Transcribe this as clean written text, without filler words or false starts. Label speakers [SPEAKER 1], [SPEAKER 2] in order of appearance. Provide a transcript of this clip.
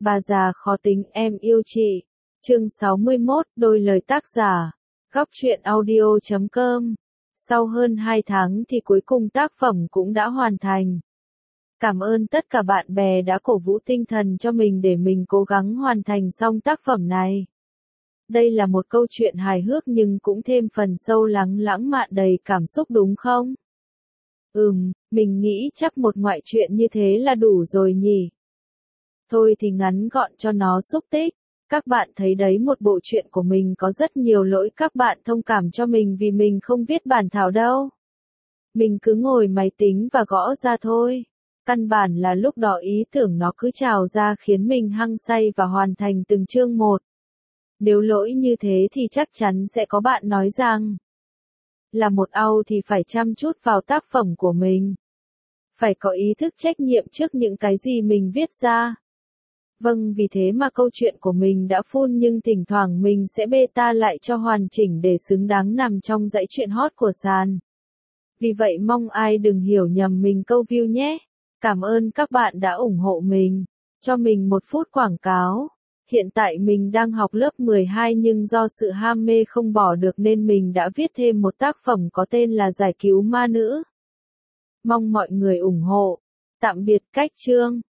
[SPEAKER 1] Bà già khó tính em yêu chị. Chương 61, đôi lời tác giả. Góc truyện audio.com. Sau hơn 2 tháng thì cuối cùng tác phẩm cũng đã hoàn thành. Cảm ơn tất cả bạn bè đã cổ vũ tinh thần cho mình để mình cố gắng hoàn thành xong tác phẩm này. Đây là một câu chuyện hài hước nhưng cũng thêm phần sâu lắng lãng mạn đầy cảm xúc đúng không? Mình nghĩ chắc một ngoại truyện như thế là đủ rồi nhỉ. Thôi thì ngắn gọn cho nó xúc tích. Các bạn thấy đấy, một bộ truyện của mình có rất nhiều lỗi, các bạn thông cảm cho mình vì mình không viết bản thảo đâu. Mình cứ ngồi máy tính và gõ ra thôi. Căn bản là lúc đó ý tưởng nó cứ trào ra khiến mình hăng say và hoàn thành từng chương một. Nếu lỗi như thế thì chắc chắn sẽ có bạn nói rằng là một AU thì phải chăm chút vào tác phẩm của mình. Phải có ý thức trách nhiệm trước những cái gì mình viết ra. Vâng, vì thế mà câu chuyện của mình đã full nhưng thỉnh thoảng mình sẽ beta lại cho hoàn chỉnh để xứng đáng nằm trong dãy truyện hot của sàn. Vì vậy mong ai đừng hiểu nhầm mình câu view nhé. Cảm ơn các bạn đã ủng hộ mình. Cho mình một phút quảng cáo. Hiện tại mình đang học lớp 12 nhưng do sự ham mê không bỏ được nên mình đã viết thêm một tác phẩm có tên là Giải cứu ma nữ. Mong mọi người ủng hộ. Tạm biệt. Cách chương.